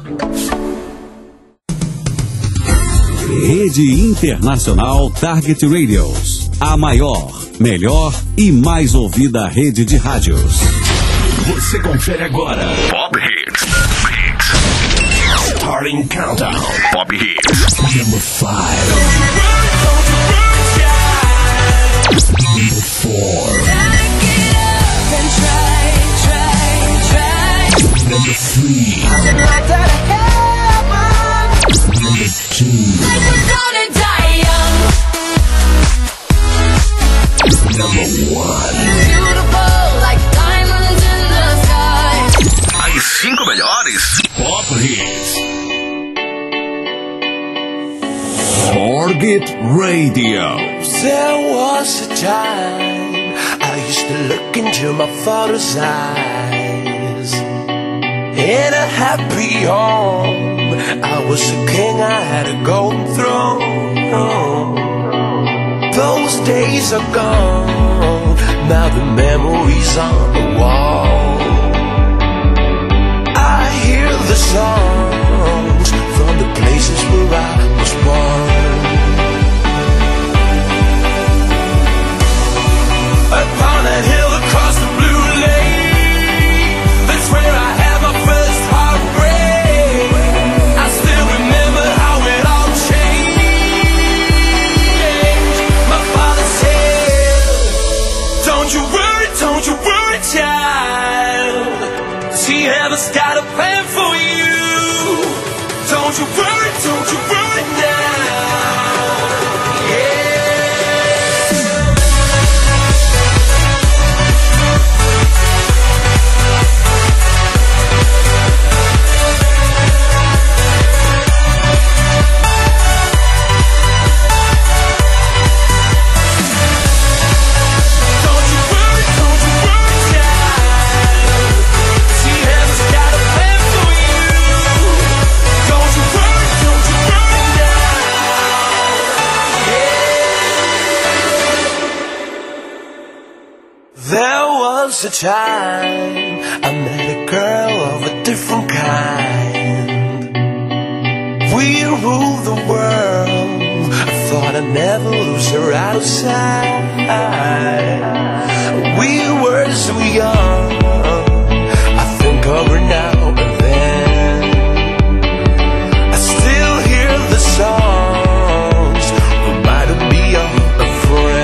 Rede Internacional Target Radios. A maior, melhor e mais ouvida rede de rádios. Você confere agora Pop Hits. Starting Countdown. Pop Hits. Number 5. Number 4. Number 3. Number 2. Number 1. As 5 melhores Pop Hits. Target Radio. There was a time I used to look into my father's eyes. In a happy home, I was a king, I had a golden throne. Those days are gone, now the memories on the wall. I hear the songs from the places where I was born. Upon that hill across the blue lake, that's where I had my first heartbreak. I still remember how it all changed. My father said, don't you worry, child. See, heaven's got a plan for you. Don't you worry now. A time I met a girl of a different kind. We ruled the world. I thought I'd never lose her out of sight. We were so young. I think of her now and then. I still hear the songs reminding me of a friend.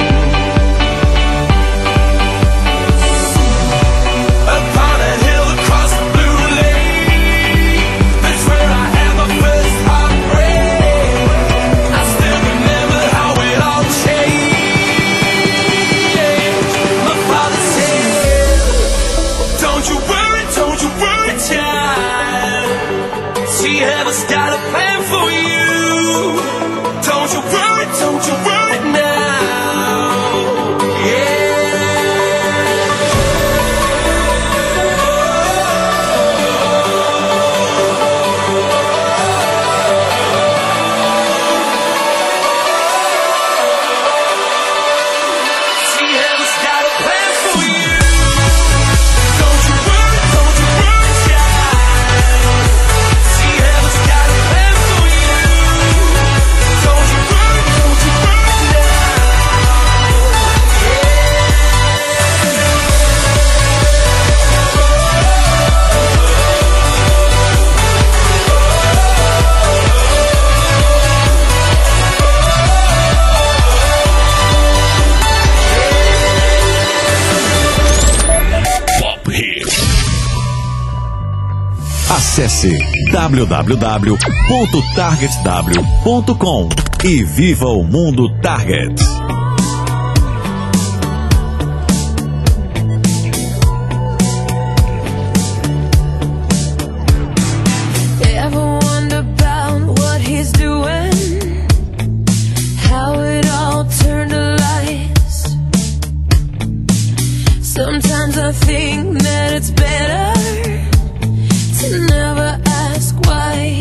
Heaven's got a plan for you. Don't you worry now. Acesse www.targetw.com e viva o mundo Target. Sometimes I think that it's better to never ask why.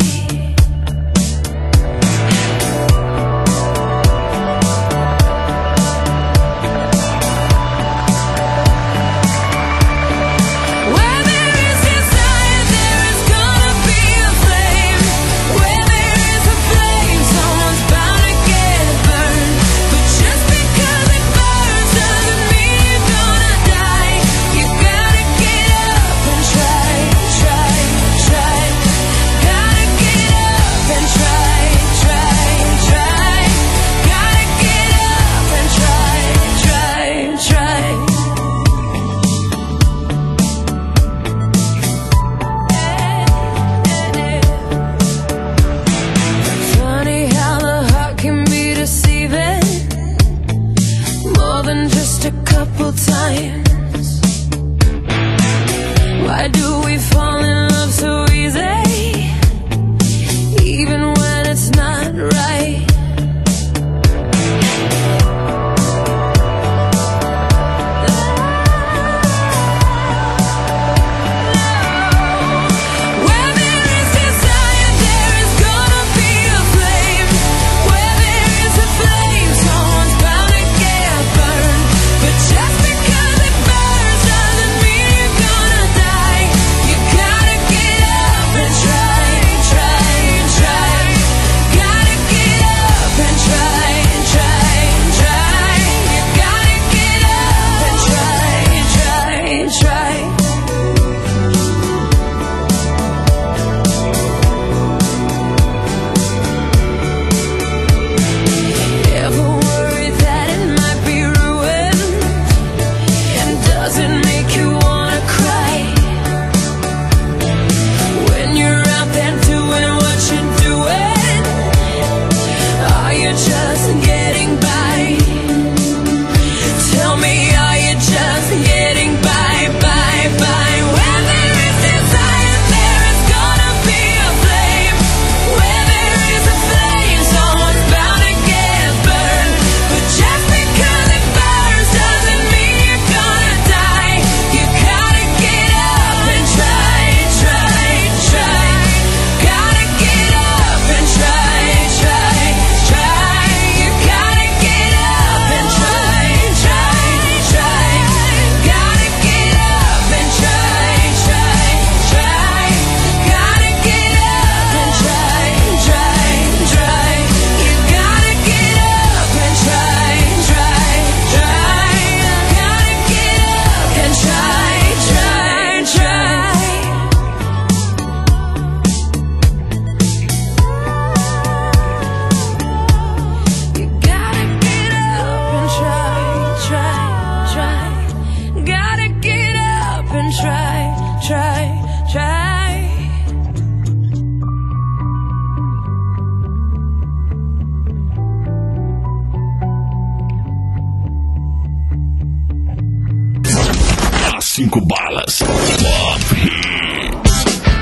5 balas. Pop Hits.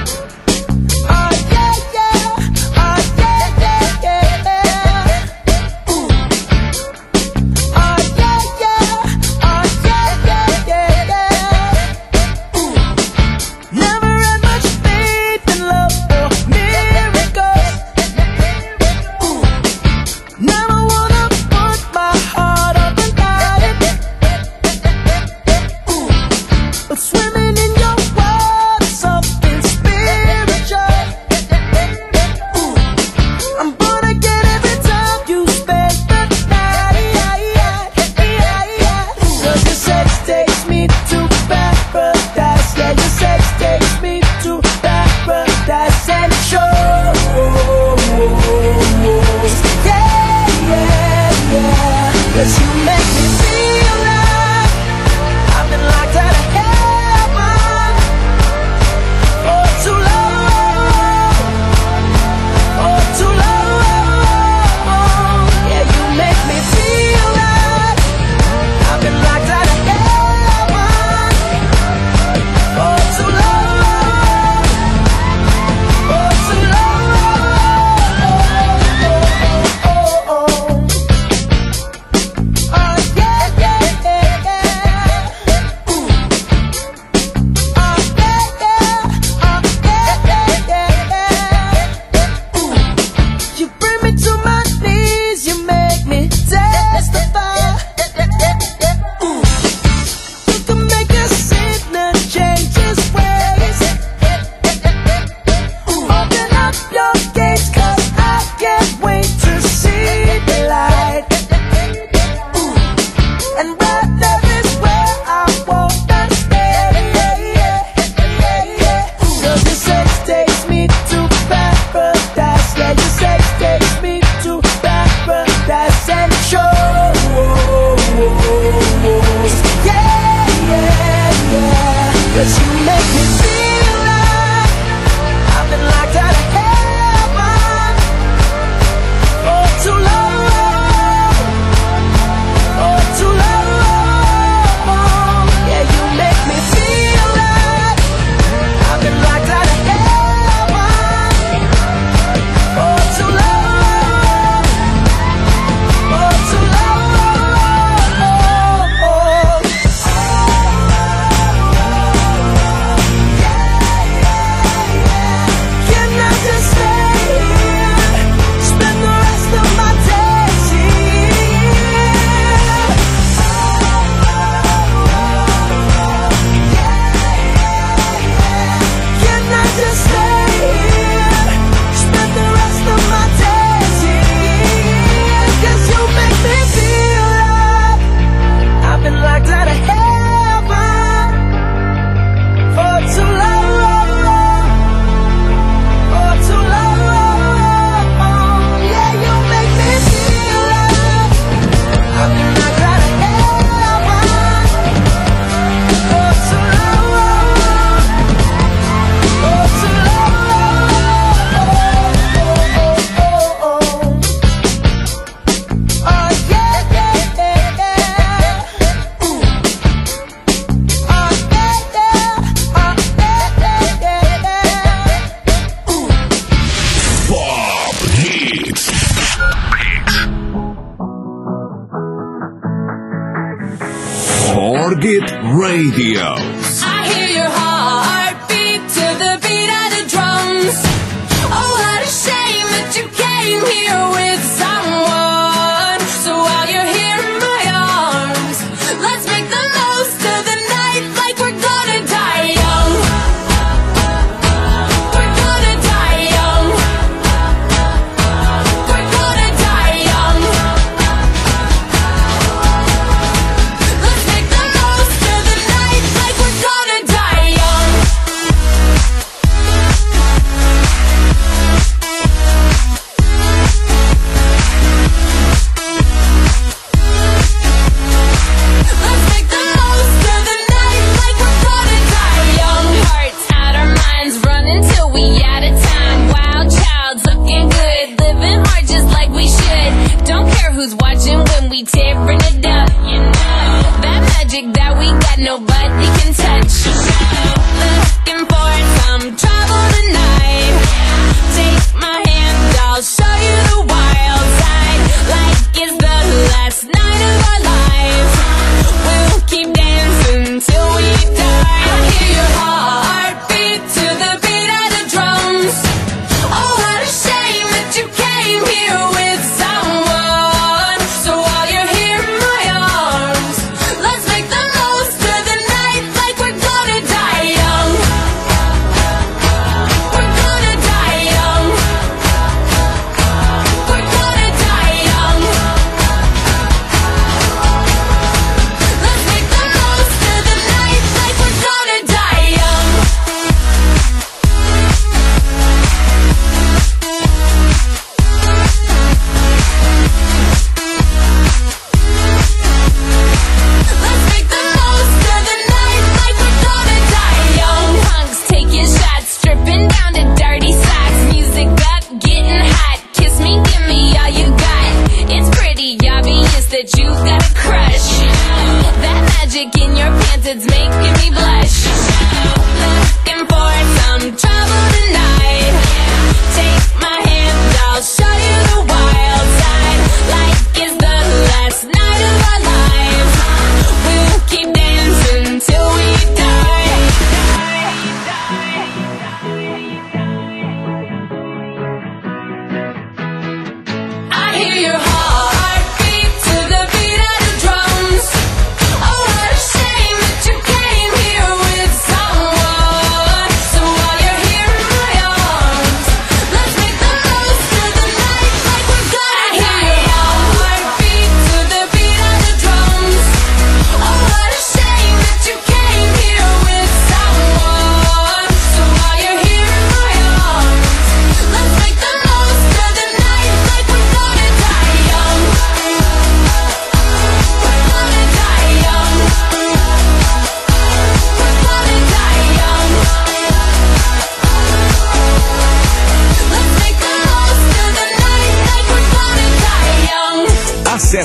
Swimming in your world, something spiritual. I'm gonna get every time you spend the night. Cause your sex takes me to paradise. Yeah, your sex takes me to paradise and shows. Yeah. Cause you make me feel like I've been locked out of heaven for too long, for too long. Yeah, you make me feel like I've been locked out of heaven for too long, for too long. You bring me to my knees, you make me testify. You can make a sinner change his ways. Open up your gates, cause I can't wait to see the light. And right there is where I wanna stay. Cause your sex takes me to paradise. Yeah, your sex takes me to paradise and shows. Yeah. Cause you make me feel like I've been locked out of heaven for too long, for too long. Yeah, you make me feel like I've been locked out of heaven for too long, for too long. Can I just stay here, spend the rest of my days here? Can I just stay here, spend the rest of my days here? Cause you make me feel like I've been locked out of heaven for too long, for too long. Yeah, you make me feel like I've been locked out of heaven for too long, for too long. Pop Hits. Target Radio. I hear your heartbeat to the beat of the drums. Oh, what a shame that you came here with someone. So while you're here in my arms, let's make the most of the night like we're gonna die young. We're gonna die young. We're gonna die young. Let's make the most of the night like we're gonna die young. Let's make the most of the night like we're gonna die young. Hearts out our minds, running till we out of time. Wild child's looking good, living hard just like we should. Don't care who's watching when we tearing it up. You know that magic that we got, nobody can touch.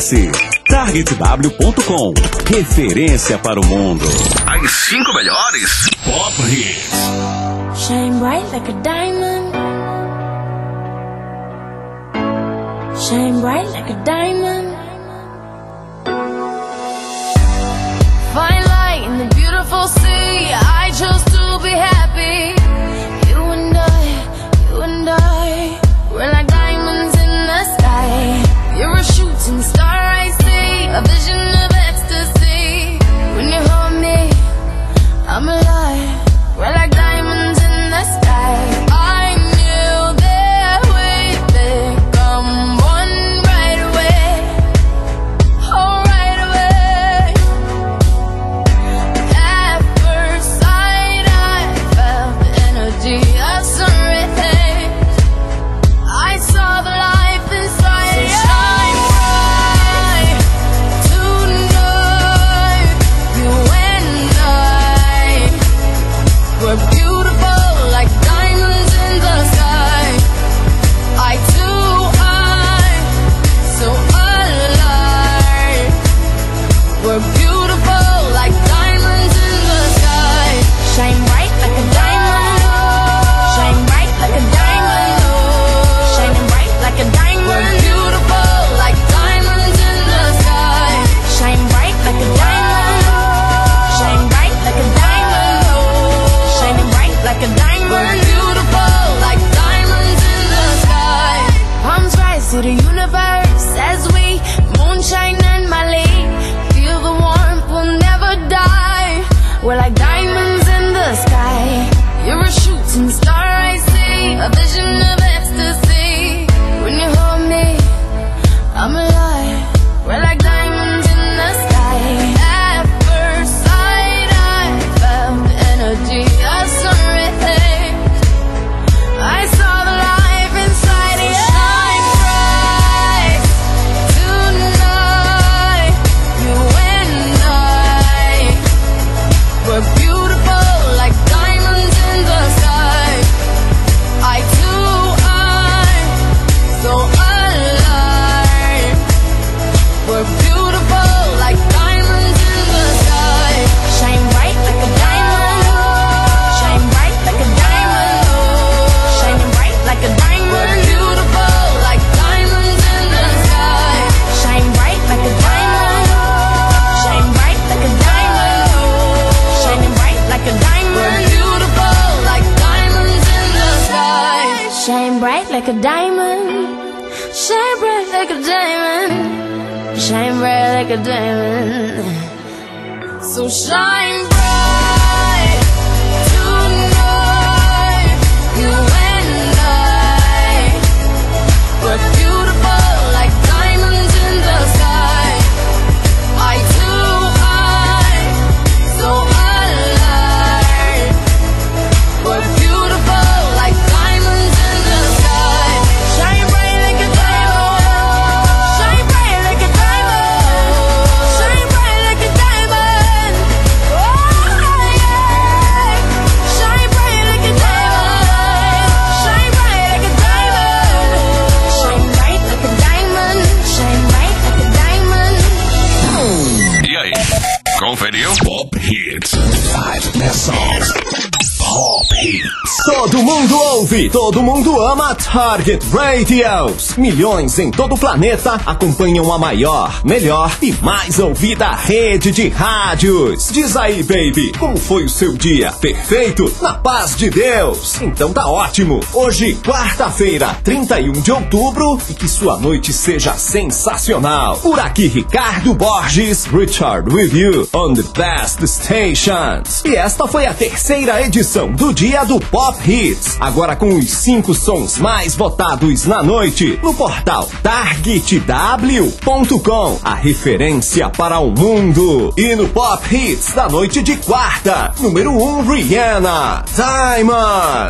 Acesse targetw.com. Referência para o mundo. As 5 melhores Pop Hits. Shine bright like a diamond. Shine bright like a diamond. Fine light in the beautiful sea. I chose to be happy. You and I, we're like diamonds in the sky. You're a shooting star, I see, a vision of ecstasy. When you hold me, I'm alive. We're like diamonds in the sky. I knew that we'd become one right away. Oh, right away. At first sight, I felt the energy of sun rays. I saw the life inside you. Shine bright tonight. You and I, we're beautiful like diamonds in the sky. Eye to eye, so alive. We're beautiful like diamonds in the sky. Shine bright like a diamond. Shine bright like a diamond. Shining bright like a diamond. We're beautiful like diamonds in the sky. Shine bright like a diamond. Shine bright like a diamond. Shining bright like a diamond. We're beautiful like diamonds in the sky. Palms rise to the universe as we moonshine and Mali. Feel the warmth, we'll never die. We're like diamonds in the sky. You're a shooting star, I see, a vision of ecstasy. When you hold me, I'm alive. We're like diamonds in the sky. At first sight, I felt the energy of sun rays. I saw the life inside you. Shine bright tonight. You and I, we're beautiful like diamonds in the sky. Eye to eye, so alive. We're beautiful like diamonds in the sky. Shine bright like a diamond. Shine bright like a diamond. Shining bright like a diamond. We're beautiful like diamonds in the sky. Shine bright like a diamond. Shine bright like a diamond. Shining bright like a diamond. We're beautiful like diamonds in the sky. Shine bright like a diamond. Shine bright like a diamond. Shine bright like a diamond. So shine bright tonight. You and I, we're beautiful like diamonds in the sky. Eye to eye, so alive. We're beautiful like diamonds in the sky. Shine bright like a diamond. Shine bright like a diamond. Shine bright like a diamond. Oh yeah. Shine bright like a diamond. Shine bright like a diamond. Shine bright like a diamond. Shine bright like a diamond. E aí, conferiu? Pop Hits. 5 best songs. Pop Hits. Todo mundo ouve, todo mundo ama Target Radios. Milhões em todo o planeta acompanham a maior, melhor e mais ouvida rede de rádios. Diz aí, baby, como foi o seu dia? Perfeito? Na paz de Deus? Então tá ótimo. Hoje, quarta-feira, 31 de outubro, e que sua noite seja sensacional. Por aqui, Ricardo Borges, Richard with you on the best stations. E esta foi a terceira edição do Dia do Pop Hits. Agora com os 5 sons mais votados na noite no portal targetw.com, a referência para o mundo. E no Pop Hits da noite de quarta, número 1, Rihanna, Diamonds.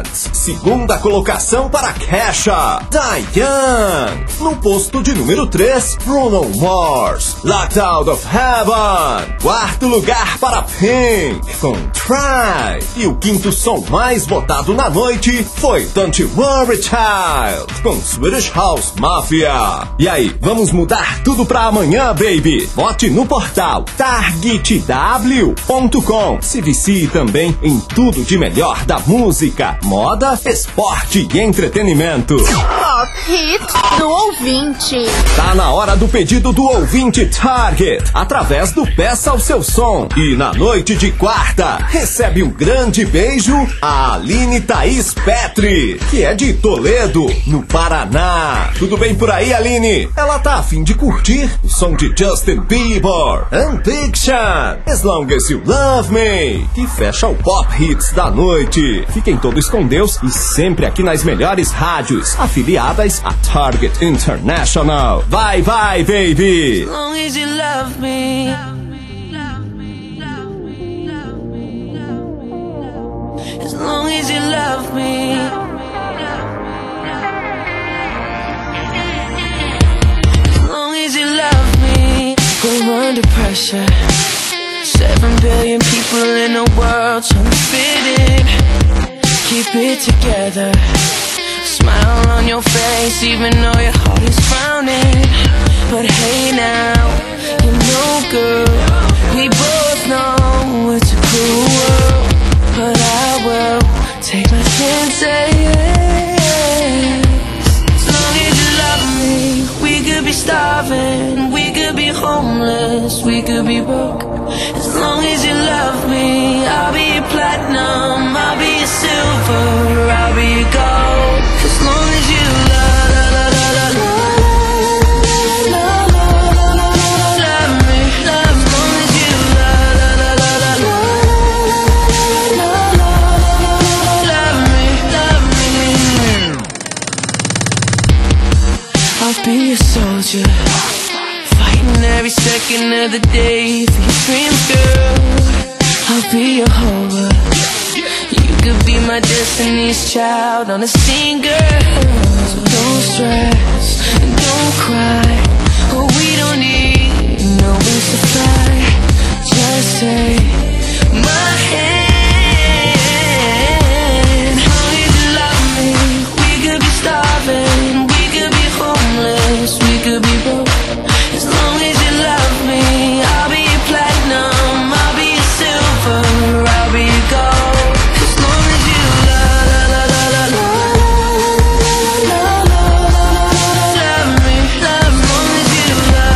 segunda colocação para Kesha, Diane. No posto de número 3, Bruno Mars, Locked Out of Heaven. Quarto lugar para Pink, com Try. E o quinto som mais votado na noite foi Don't You Worry Child, com Swedish House Mafia. E aí, vamos mudar tudo pra amanhã, baby? Vote no portal targetw.com. Se vicie também em tudo de melhor da música, moda, esporte e entretenimento. Pop Hits do ouvinte. Tá na hora do pedido do ouvinte Target, através do Peça o Seu Som. E na noite de quarta, recebe um grande beijo a Aline Thaís Petri, que é de Toledo, no Paraná. Tudo bem por aí, Aline? Ela tá a fim de curtir o som de Justin Bieber, Addiction, As Long As You Love Me, que fecha o Pop Hits da noite. Fiquem todos com Deus e sempre aqui nas melhores rádios afiliadas a Target International. Vai, vai, baby! As long as you love me. As long as you love me. As long as you love me. We're under pressure. 7 billion people in the world trying to fit in. Keep it together. Smile on your face even though your heart is frowning. But hey now, you know girl, we both know it's a cruel world. But I will take my chances. As long as you love me, we could be starving, we could be homeless, we could be broke. As long as you love me, I'll be your platinum, I'll be your silver, I'll be your gold. As long as you love me, as long as you love me. I'll be a soldier, fighting every second of the day for your dreams, girl. I'll be your horror. You could be my destiny's child on a scene, girl. So don't stress and don't cry. Oh, we don't need no wings to fly. Just take my hand. As long as you love me, we could be starving, we could be homeless, we could be broke. As long as you love me, I'll be your platinum, I'll be your silver, I'll be your gold. As long as you love me, as long as you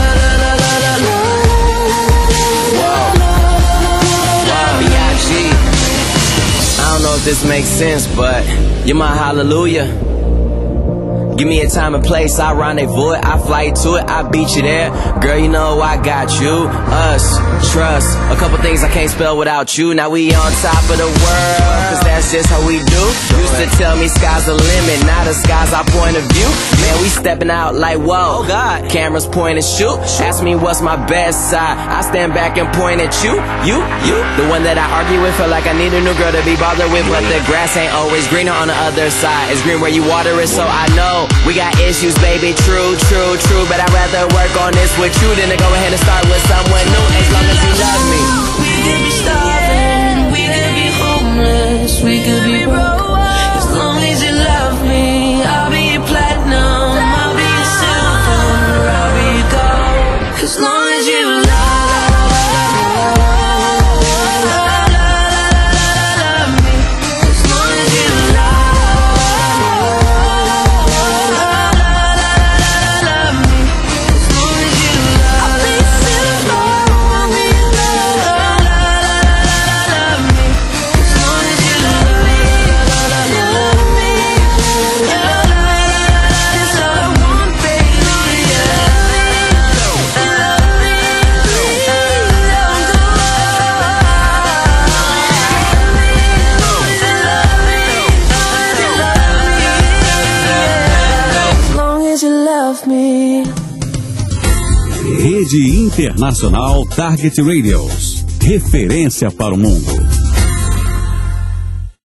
B.I.G. I don't know if this makes sense, but you're my hallelujah. Give me a time and place, I rendezvous it, I fly to it, I beat you there. Girl, you know I got you, us, trust. A couple things I can't spell without you. Now we on top of the world, cause that's just how we do. Used to tell me sky's the limit, now the sky's our point of view. Man, we stepping out like whoa, God. Cameras point and shoot. Ask me what's my best side, I stand back and point at you. The one that I argue with, feel like I need a new girl to be bothered with. But the grass ain't always greener on the other side. It's green where you water it, so I know we got issues, baby, true. But I'd rather work on this with you than to go ahead and start with someone new. As long as you love me. we could be starving, we could be homeless, we could be broke. As long as you love me, I'll be your platinum, I'll be your silver, I'll be your gold. As long as you love me. As long as you love me. As long as you love me. I'll be silver, I'll be your gold. As long as you love me. That's all I want, baby. As long as you love me. Rede Internacional Target Radios. Referência para o mundo.